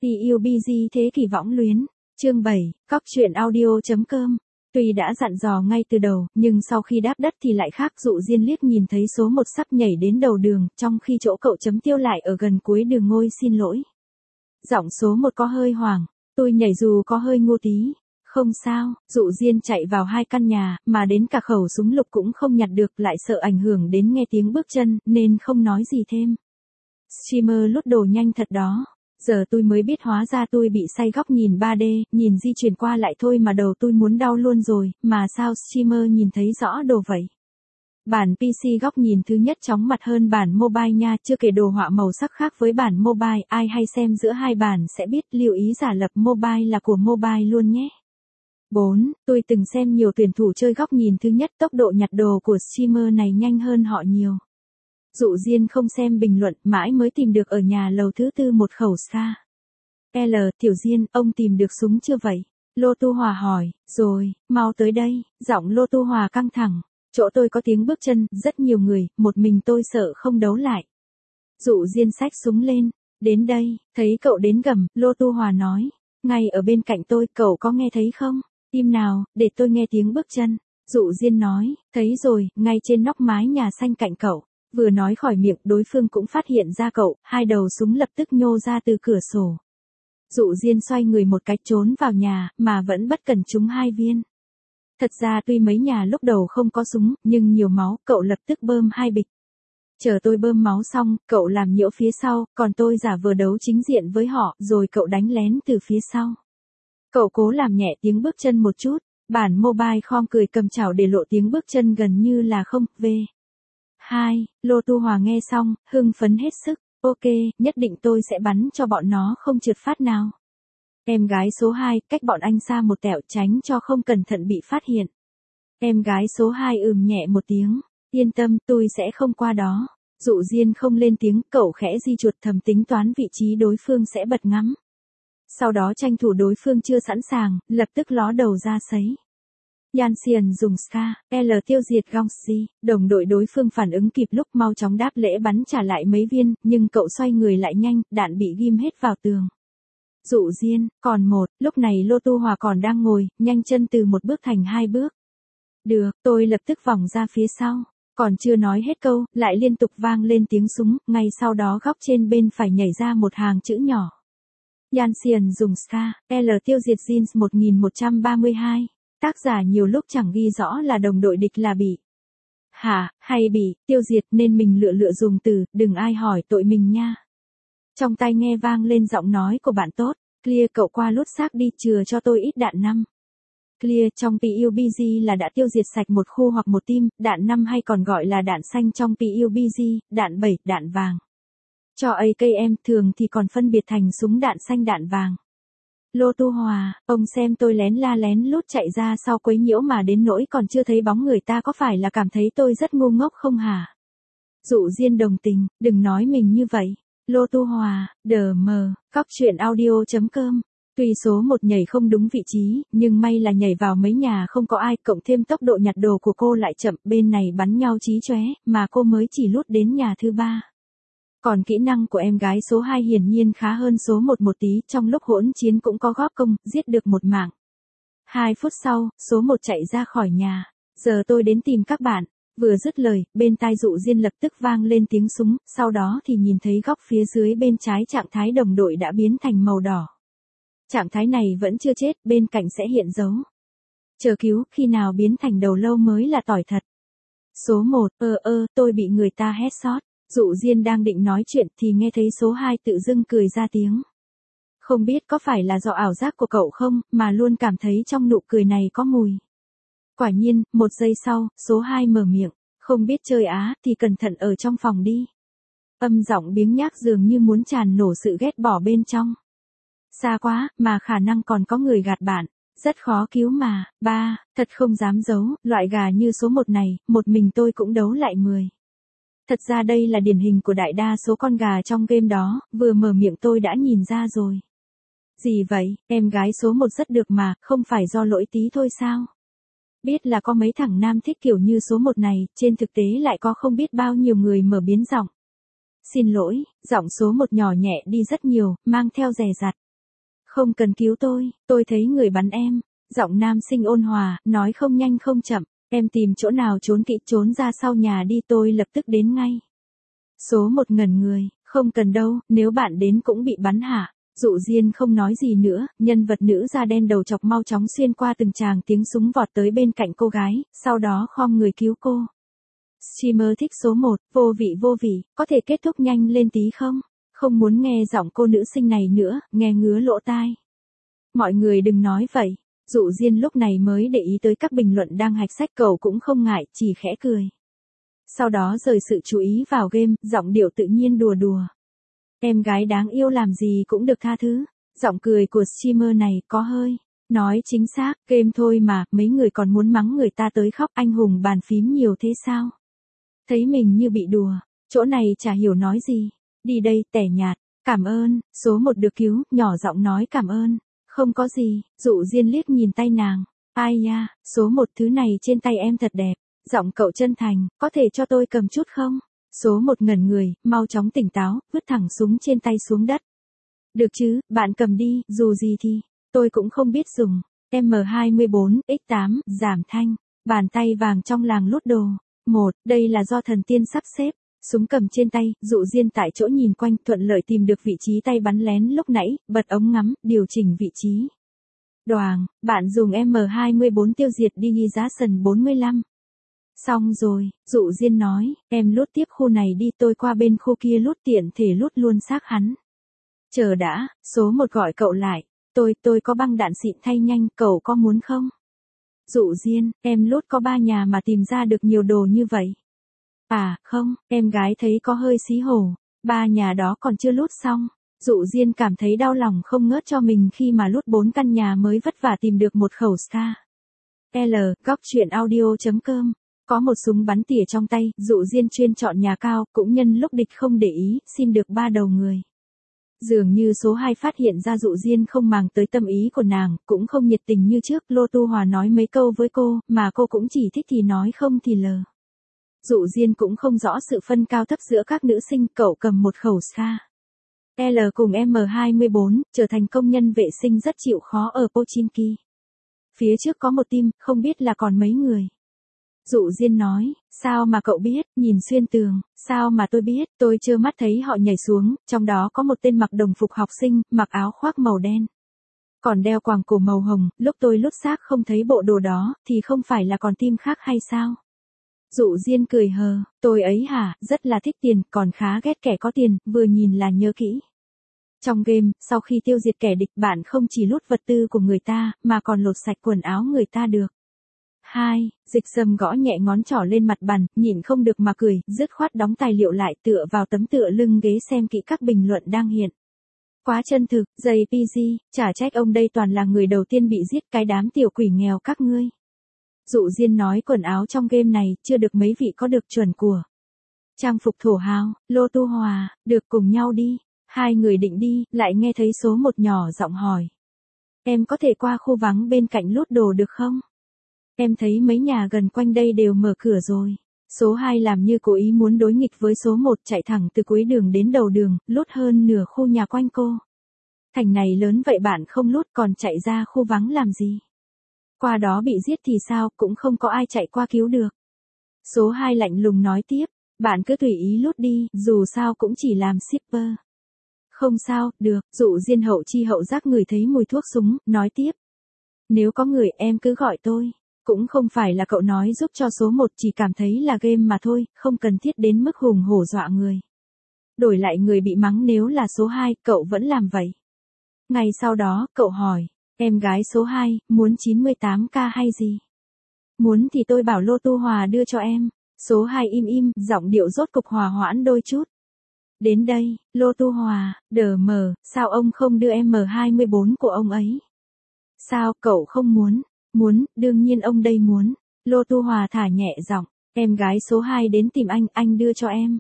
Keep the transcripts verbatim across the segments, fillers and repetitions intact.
pê u bê giê thế kỷ võng luyến, chương bảy, cóc truyện audio.com. Tuy đã dặn dò ngay từ đầu, nhưng sau khi đáp đất thì lại khác. Dụ Diên liếc nhìn thấy số một sắp nhảy đến đầu đường, trong khi chỗ cậu chấm tiêu lại ở gần cuối đường ngôi xin lỗi. Giọng số một có hơi hoảng, tôi nhảy dù có hơi ngu tí. Không sao, Dụ Diên chạy vào hai căn nhà, mà đến cả khẩu súng lục cũng không nhặt được, lại sợ ảnh hưởng đến nghe tiếng bước chân, nên không nói gì thêm. Streamer lút đồ nhanh thật đó. Giờ tôi mới biết hóa ra tôi bị say góc nhìn ba D, nhìn di chuyển qua lại thôi mà đầu tôi muốn đau luôn rồi, mà sao streamer nhìn thấy rõ đồ vậy? Bản pê xê góc nhìn thứ nhất chóng mặt hơn bản mobile nha, chưa kể đồ họa màu sắc khác với bản mobile, ai hay xem giữa hai bản sẽ biết, lưu ý giả lập mobile là của mobile luôn nhé. bốn. Tôi từng xem nhiều tuyển thủ chơi góc nhìn thứ nhất, tốc độ nhặt đồ của streamer này nhanh hơn họ nhiều. Dụ Diên không xem bình luận, mãi mới tìm được ở nhà lầu thứ tư một khẩu xa. L, Tiểu Diên, ông tìm được súng chưa vậy? Lô Tu Hòa hỏi, rồi, mau tới đây, giọng Lô Tu Hòa căng thẳng. Chỗ tôi có tiếng bước chân, rất nhiều người, một mình tôi sợ không đấu lại. Dụ Diên xách súng lên, đến đây, thấy cậu đến gần, Lô Tu Hòa nói, ngay ở bên cạnh tôi, cậu có nghe thấy không? Im nào, để tôi nghe tiếng bước chân. Dụ Diên nói, thấy rồi, ngay trên nóc mái nhà xanh cạnh cậu. Vừa nói khỏi miệng, đối phương cũng phát hiện ra cậu, hai đầu súng lập tức nhô ra từ cửa sổ. Dụ Diên xoay người một cách trốn vào nhà, mà vẫn bất cẩn trúng hai viên. Thật ra tuy mấy nhà lúc đầu không có súng, nhưng nhiều máu, cậu lập tức bơm hai bịch. Chờ tôi bơm máu xong, cậu làm nhiễu phía sau, còn tôi giả vờ đấu chính diện với họ, rồi cậu đánh lén từ phía sau. Cậu cố làm nhẹ tiếng bước chân một chút, bản mobile khom cười cầm chảo để lộ tiếng bước chân gần như là không, v. hai. Lô Tu Hòa nghe xong, hưng phấn hết sức, ok, nhất định tôi sẽ bắn cho bọn nó không trượt phát nào. Em gái số hai, cách bọn anh xa một tẹo tránh cho không cẩn thận bị phát hiện. Em gái số hai ừm nhẹ một tiếng, yên tâm, tôi sẽ không qua đó. Dụ Diên không lên tiếng, cậu khẽ di chuột thầm tính toán vị trí đối phương sẽ bật ngắm. Sau đó tranh thủ đối phương chưa sẵn sàng, lập tức ló đầu ra sấy. Yanxian dùng Ska, L tiêu diệt Gongxi, đồng đội đối phương phản ứng kịp lúc mau chóng đáp lễ bắn trả lại mấy viên, nhưng cậu xoay người lại nhanh, đạn bị ghim hết vào tường. Dụ Diên, còn một, lúc này Lô Tu Hòa còn đang ngồi, nhanh chân từ một bước thành hai bước. Được, tôi lập tức vòng ra phía sau, còn chưa nói hết câu, lại liên tục vang lên tiếng súng, ngay sau đó góc trên bên phải nhảy ra một hàng chữ nhỏ. Yanxian dùng Ska, L tiêu diệt Jins một nghìn một trăm ba mươi hai. Tác giả nhiều lúc chẳng ghi rõ là đồng đội địch là bị hả, hay bị tiêu diệt nên mình lựa lựa dùng từ, đừng ai hỏi tội mình nha. Trong tai nghe vang lên giọng nói của bạn tốt, Clear cậu qua lút xác đi, chừa cho tôi ít đạn năm. Clear trong pê u bê giê là đã tiêu diệt sạch một khu hoặc một team, đạn năm hay còn gọi là đạn xanh trong pê u bê giê, đạn bảy, đạn vàng. Cho a ca em thường thì còn phân biệt thành súng đạn xanh đạn vàng. Lô Tu Hòa, ông xem tôi lén la lén lút chạy ra sau quấy nhiễu mà đến nỗi còn chưa thấy bóng người ta, có phải là cảm thấy tôi rất ngu ngốc không hả? Dụ Diên đồng tình, đừng nói mình như vậy. Lô Tu Hòa, đờ mờ, cóc truyện audio.com. Tuy số một nhảy không đúng vị trí, nhưng may là nhảy vào mấy nhà không có ai, cộng thêm tốc độ nhặt đồ của cô lại chậm, bên này bắn nhau chí chóe, mà cô mới chỉ lút đến nhà thứ ba. Còn kỹ năng của em gái số hai hiển nhiên khá hơn số một một tí, trong lúc hỗn chiến cũng có góp công, giết được một mạng. Hai phút sau, số một chạy ra khỏi nhà. Giờ tôi đến tìm các bạn. Vừa dứt lời, bên tai Dụ Diên lập tức vang lên tiếng súng, sau đó thì nhìn thấy góc phía dưới bên trái trạng thái đồng đội đã biến thành màu đỏ. Trạng thái này vẫn chưa chết, bên cạnh sẽ hiện dấu chờ cứu, khi nào biến thành đầu lâu mới là tỏi thật. Số một, ơ ơ, tôi bị người ta headshot. Dụ Diên đang định nói chuyện thì nghe thấy số hai tự dưng cười ra tiếng. Không biết có phải là do ảo giác của cậu không, mà luôn cảm thấy trong nụ cười này có mùi. Quả nhiên, một giây sau, số hai mở miệng, không biết chơi á, thì cẩn thận ở trong phòng đi. Âm giọng biếng nhác dường như muốn tràn nổ sự ghét bỏ bên trong. Xa quá, mà khả năng còn có người gạt bạn, rất khó cứu mà. Ba, thật không dám giấu, loại gà như số một này, một mình tôi cũng đấu lại mười. Thật ra đây là điển hình của đại đa số con gà trong game đó, vừa mở miệng tôi đã nhìn ra rồi. Gì vậy, em gái số một rất được mà, không phải do lỗi tí thôi sao? Biết là có mấy thằng nam thích kiểu như số một này, trên thực tế lại có không biết bao nhiêu người mở biến giọng. Xin lỗi, giọng số một nhỏ nhẹ đi rất nhiều, mang theo dè dặt. Không cần cứu tôi, tôi thấy người bắn em. Giọng nam sinh ôn hòa, nói không nhanh không chậm. Em tìm chỗ nào trốn kỹ, trốn ra sau nhà đi, tôi lập tức đến ngay. Số một ngẩn người, không cần đâu, nếu bạn đến cũng bị bắn hả? Dụ Diên không nói gì nữa, nhân vật nữ da đen đầu chọc mau chóng xuyên qua từng tràng tiếng súng vọt tới bên cạnh cô gái, sau đó khom người cứu cô. Streamer thích số một, vô vị vô vị, có thể kết thúc nhanh lên tí không? Không muốn nghe giọng cô nữ sinh này nữa, nghe ngứa lỗ tai. Mọi người đừng nói vậy. Dụ Diên lúc này mới để ý tới các bình luận đang hạch sách, cậu cũng không ngại, chỉ khẽ cười. Sau đó rời sự chú ý vào game, giọng điệu tự nhiên đùa đùa. Em gái đáng yêu làm gì cũng được tha thứ. Giọng cười của streamer này có hơi. Nói chính xác, game thôi mà, mấy người còn muốn mắng người ta tới khóc, anh hùng bàn phím nhiều thế sao? Thấy mình như bị đùa, chỗ này chả hiểu nói gì. Đi đây, tẻ nhạt, cảm ơn, số một được cứu, nhỏ giọng nói cảm ơn. Không có gì, Dụ Diên liếc nhìn tay nàng. Ai ya, số một thứ này trên tay em thật đẹp. Giọng cậu chân thành, có thể cho tôi cầm chút không? Số một ngẩn người, mau chóng tỉnh táo, vứt thẳng súng trên tay xuống đất. Được chứ, bạn cầm đi, dù gì thì, tôi cũng không biết dùng. M hai bốn x tám, giảm thanh, bàn tay vàng trong làng lút đồ. Một, đây là do thần tiên sắp xếp. Súng cầm trên tay, Dụ Diên tại chỗ nhìn quanh, thuận lợi tìm được vị trí tay bắn lén lúc nãy, bật ống ngắm, điều chỉnh vị trí. Đoàng, bạn dùng M hai bốn tiêu diệt Digitation bốn mươi lăm. Xong rồi, Dụ Diên nói, em lút tiếp khu này đi, tôi qua bên khu kia lút, tiện thể lút luôn xác hắn. Chờ đã, số một gọi cậu lại, tôi, tôi có băng đạn xịn thay nhanh, cậu có muốn không? Dụ Diên, em lút có ba nhà mà tìm ra được nhiều đồ như vậy. À, không, em gái thấy có hơi xí hổ, ba nhà đó còn chưa lút xong. Dụ Diên cảm thấy đau lòng không ngớt cho mình khi mà lút bốn căn nhà mới vất vả tìm được một khẩu Scar. L, góc truyện audio chấm com. Có một súng bắn tỉa trong tay, Dụ Diên chuyên chọn nhà cao, cũng nhân lúc địch không để ý, xin được ba đầu người. Dường như số hai phát hiện ra Dụ Diên không màng tới tâm ý của nàng, cũng không nhiệt tình như trước, Lô Tu Hòa nói mấy câu với cô, mà cô cũng chỉ thích thì nói không thì lờ. Dụ Diên cũng không rõ sự phân cao thấp giữa các nữ sinh, cậu cầm một khẩu Scar. L cùng M hai bốn, trở thành công nhân vệ sinh rất chịu khó ở Pochinki. Phía trước có một team, không biết là còn mấy người. Dụ Diên nói, sao mà cậu biết, nhìn xuyên tường, sao mà tôi biết, tôi trơ mắt thấy họ nhảy xuống, trong đó có một tên mặc đồng phục học sinh, mặc áo khoác màu đen. Còn đeo quàng cổ màu hồng, lúc tôi lút xác không thấy bộ đồ đó, thì không phải là còn team khác hay sao? Dụ Diên cười hờ, tôi ấy hả, rất là thích tiền, còn khá ghét kẻ có tiền, vừa nhìn là nhớ kỹ. Trong game, sau khi tiêu diệt kẻ địch, bạn không chỉ lút vật tư của người ta, mà còn lột sạch quần áo người ta được. Hai, Dịch Sâm gõ nhẹ ngón trỏ lên mặt bàn, nhịn không được mà cười, dứt khoát đóng tài liệu lại, tựa vào tấm tựa lưng ghế xem kỹ các bình luận đang hiện. Quá chân thực, J P G, chả trách ông đây toàn là người đầu tiên bị giết, cái đám tiểu quỷ nghèo các ngươi. Dụ Diên nói quần áo trong game này, chưa được mấy vị có được chuẩn của. Trang phục thổ hào, Lô Tu Hòa, được cùng nhau đi. Hai người định đi, lại nghe thấy số một nhỏ giọng hỏi. Em có thể qua khu vắng bên cạnh lút đồ được không? Em thấy mấy nhà gần quanh đây đều mở cửa rồi. Số hai làm như cố ý muốn đối nghịch với số một, chạy thẳng từ cuối đường đến đầu đường, lút hơn nửa khu nhà quanh cô. Thành này lớn vậy bạn không lút còn chạy ra khu vắng làm gì? Qua đó bị giết thì sao, cũng không có ai chạy qua cứu được. Số hai lạnh lùng nói tiếp, bạn cứ tùy ý lút đi, dù sao cũng chỉ làm shipper. Không sao, được, Dụ Diên hậu chi hậu giác ngửi thấy mùi thuốc súng, nói tiếp. Nếu có người em cứ gọi tôi. Cũng không phải là cậu nói giúp cho số một, chỉ cảm thấy là game mà thôi, không cần thiết đến mức hùng hổ dọa người. Đổi lại người bị mắng nếu là số hai, cậu vẫn làm vậy. Ngày sau đó, cậu hỏi, em gái số hai, muốn chín mươi tám k hay gì? Muốn thì tôi bảo Lô Tu Hòa đưa cho em. Số hai im im, giọng điệu rốt cục hòa hoãn đôi chút. Đến đây, Lô Tu Hòa, đờ mờ, sao ông không đưa M hai bốn của ông ấy? Sao, cậu không muốn? Muốn, đương nhiên ông đây muốn. Lô Tu Hòa thả nhẹ giọng, em gái số hai đến tìm anh, anh đưa cho em.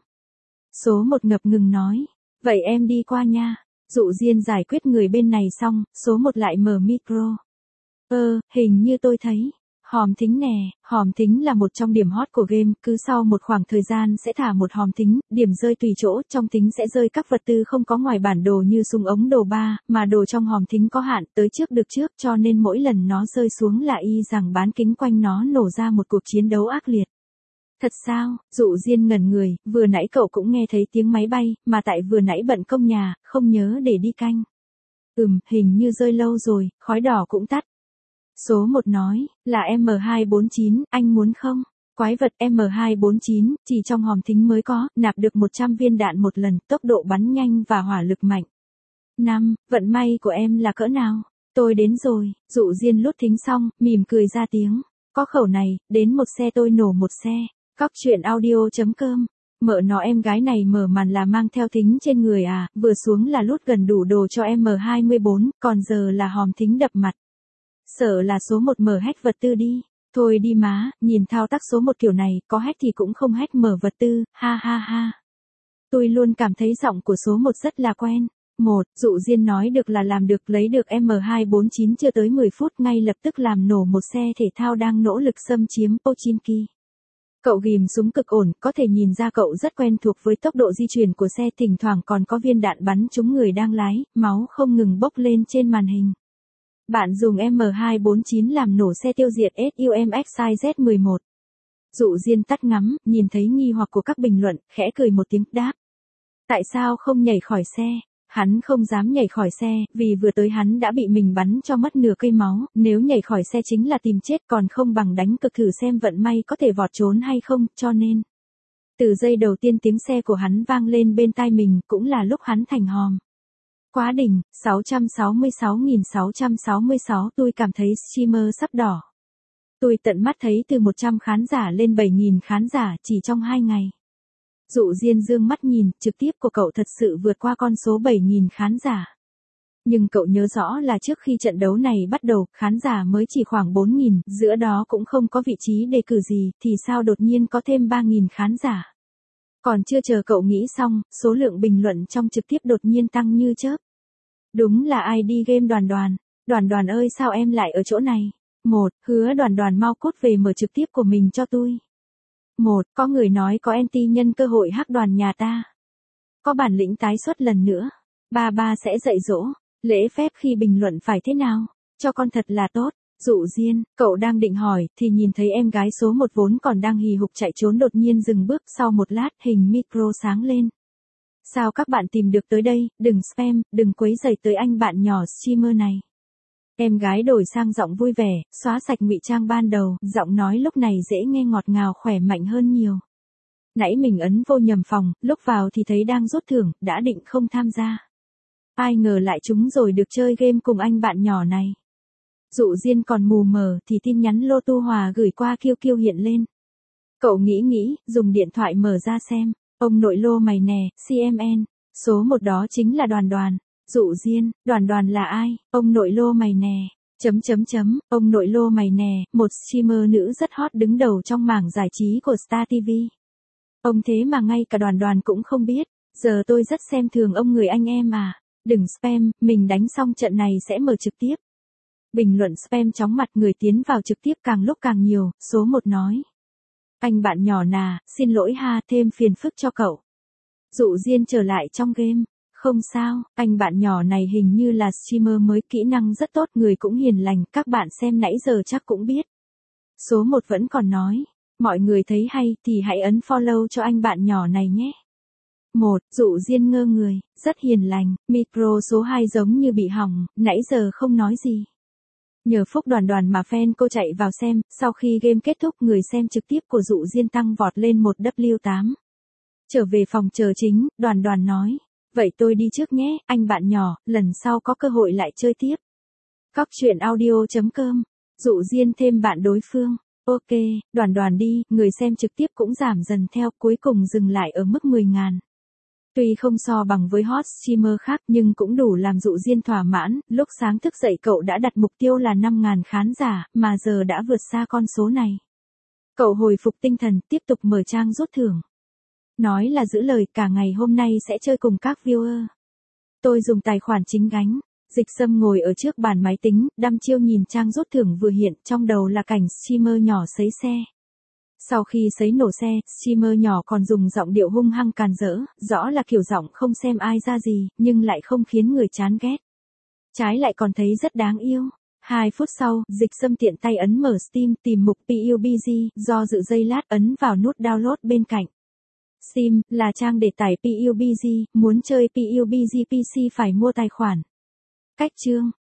Số một ngập ngừng nói, vậy em đi qua nha. Dụ Diên giải quyết người bên này xong, số một lại mở micro. Ơ, hình như tôi thấy, Hòm thính nè, hòm thính là một trong điểm hot của game, cứ sau một khoảng thời gian sẽ thả một hòm thính, điểm rơi tùy chỗ, trong thính sẽ rơi các vật tư không có ngoài bản đồ như súng ống đồ ba, mà đồ trong hòm thính có hạn, tới trước được trước, cho nên mỗi lần nó rơi xuống là y rằng bán kính quanh nó nổ ra một cuộc chiến đấu ác liệt. Thật sao? Dụ Diên ngẩn người, vừa nãy cậu cũng nghe thấy tiếng máy bay, mà tại vừa nãy bận công nhà, không nhớ để đi canh. Ừm, hình như rơi lâu rồi, khói đỏ cũng tắt. Số một nói, là M hai bốn chín, anh muốn không? Quái vật M hai bốn chín, chỉ trong hòm thính mới có, nạp được một trăm viên đạn một lần, tốc độ bắn nhanh và hỏa lực mạnh. năm. Vận may của em là cỡ nào? Tôi đến rồi, Dụ Diên lút thính xong, mỉm cười ra tiếng. Có khẩu này, đến một xe tôi nổ một xe. Cóc truyện audio chấm com. Mợ nó em gái này mở màn là mang theo thính trên người à, vừa xuống là lút gần đủ đồ cho M hai bốn, còn giờ là hòm thính đập mặt. Sợ là số một mở hack vật tư đi. Thôi đi má, nhìn thao tác số một kiểu này, có hack thì cũng không hack mở vật tư, ha ha ha. Tôi luôn cảm thấy giọng của số một rất là quen. Một, Dụ Diên nói được là làm được, lấy được M hai bốn chín chưa tới mười phút ngay lập tức làm nổ một xe thể thao đang nỗ lực xâm chiếm Pochinki. Cậu ghim súng cực ổn, có thể nhìn ra cậu rất quen thuộc với tốc độ di chuyển của xe, thỉnh thoảng còn có viên đạn bắn trúng người đang lái, máu không ngừng bốc lên trên màn hình. Bạn dùng M hai bốn chín làm nổ xe tiêu diệt SUMXI Z mười một. Dụ Diên tắt ngắm, nhìn thấy nghi hoặc của các bình luận, khẽ cười một tiếng đáp. Tại sao không nhảy khỏi xe? Hắn không dám nhảy khỏi xe, vì vừa tới hắn đã bị mình bắn cho mất nửa cây máu, nếu nhảy khỏi xe chính là tìm chết, còn không bằng đánh cược thử xem vận may có thể vọt trốn hay không, cho nên. Từ giây đầu tiên tiếng xe của hắn vang lên bên tai mình, cũng là lúc hắn thành hòm. Quá đỉnh, sáu trăm sáu mươi sáu nghìn sáu trăm sáu mươi sáu, tôi cảm thấy streamer sắp đỏ. Tôi tận mắt thấy từ một trăm khán giả lên bảy nghìn khán giả chỉ trong hai ngày. Dụ Diên dương mắt nhìn, trực tiếp của cậu thật sự vượt qua con số bảy nghìn khán giả. Nhưng cậu nhớ rõ là trước khi trận đấu này bắt đầu, khán giả mới chỉ khoảng bốn nghìn, giữa đó cũng không có vị trí đề cử gì, thì sao đột nhiên có thêm ba nghìn khán giả. Còn chưa chờ cậu nghĩ xong, số lượng bình luận trong trực tiếp đột nhiên tăng như chớp. Đúng là i đê game Đoàn Đoàn. Đoàn Đoàn ơi sao em lại ở chỗ này? Một, hứa Đoàn Đoàn mau cốt về mở trực tiếp của mình cho tôi. Một, có người nói có anti nhân cơ hội hack đoàn nhà ta. Có bản lĩnh tái xuất lần nữa. Ba ba sẽ dạy dỗ. Lễ phép khi bình luận phải thế nào? Cho con thật là tốt. Dụ Diên, cậu đang định hỏi, thì nhìn thấy em gái số một vốn còn đang hì hục chạy trốn đột nhiên dừng bước, sau một lát hình micro sáng lên. Sao các bạn tìm được tới đây, đừng spam, đừng quấy rầy tới anh bạn nhỏ streamer này. Em gái đổi sang giọng vui vẻ, xóa sạch ngụy trang ban đầu, giọng nói lúc này dễ nghe ngọt ngào khỏe mạnh hơn nhiều. Nãy mình ấn vô nhầm phòng, lúc vào thì thấy đang rút thưởng, đã định không tham gia. Ai ngờ lại trúng rồi được chơi game cùng anh bạn nhỏ này. Dụ Diên còn mù mờ thì tin nhắn Lô Tu Hòa gửi qua Q Q hiện lên. Cậu nghĩ nghĩ, dùng điện thoại mở ra xem. Ông nội Lô mày nè, xê em en. Số một đó chính là Đoàn Đoàn. Dụ Diên, Đoàn Đoàn là ai? Ông nội Lô mày nè. Chấm chấm chấm, ông nội Lô mày nè, một streamer nữ rất hot đứng đầu trong mảng giải trí của Star ti vi. Ông thế mà ngay cả Đoàn Đoàn cũng không biết. Giờ tôi rất xem thường ông người anh em à. Đừng spam, mình đánh xong trận này sẽ mở trực tiếp. Bình luận spam chóng mặt, người tiến vào trực tiếp càng lúc càng nhiều. Số một nói. Anh bạn nhỏ nà, xin lỗi ha, thêm phiền phức cho cậu. Dụ Diên trở lại trong game. Không sao, anh bạn nhỏ này hình như là streamer mới, kỹ năng rất tốt, người cũng hiền lành, các bạn xem nãy giờ chắc cũng biết. Số một vẫn còn nói. Mọi người thấy hay thì hãy ấn follow cho anh bạn nhỏ này nhé. Một, Dụ Diên ngơ người, rất hiền lành, micro số hai giống như bị hỏng, nãy giờ không nói gì. Nhờ phúc Đoàn Đoàn mà fan cô chạy vào xem, sau khi game kết thúc người xem trực tiếp của Dụ Diên tăng vọt lên một W tám. Trở về phòng chờ chính, Đoàn Đoàn nói, vậy tôi đi trước nhé, anh bạn nhỏ, lần sau có cơ hội lại chơi tiếp. Cóc truyện audio chấm com, Dụ Diên thêm bạn đối phương. Ok, Đoàn Đoàn đi, người xem trực tiếp cũng giảm dần theo, cuối cùng dừng lại ở mức mười nghìn. Tuy không so bằng với hot streamer khác nhưng cũng đủ làm Dụ Diên thỏa mãn, lúc sáng thức dậy cậu đã đặt mục tiêu là năm nghìn khán giả, mà giờ đã vượt xa con số này. Cậu hồi phục tinh thần, tiếp tục mở trang rút thưởng. Nói là giữ lời, cả ngày hôm nay sẽ chơi cùng các viewer. Tôi dùng tài khoản chính gánh. Dịch Sâm ngồi ở trước bàn máy tính, đăm chiêu nhìn trang rút thưởng vừa hiện, trong đầu là cảnh streamer nhỏ sấy xe. Sau khi sấy nổ xe, streamer nhỏ còn dùng giọng điệu hung hăng càn rỡ, rõ là kiểu giọng không xem ai ra gì, nhưng lại không khiến người chán ghét. Trái lại còn thấy rất đáng yêu. Hai phút sau, Dịch Sâm tiện tay ấn mở Steam tìm mục pê u bê giê, do dự giây lát ấn vào nút download bên cạnh. Steam là trang để tải pê u bê giê, muốn chơi pê u bê giê pê xê phải mua tài khoản. Cách chương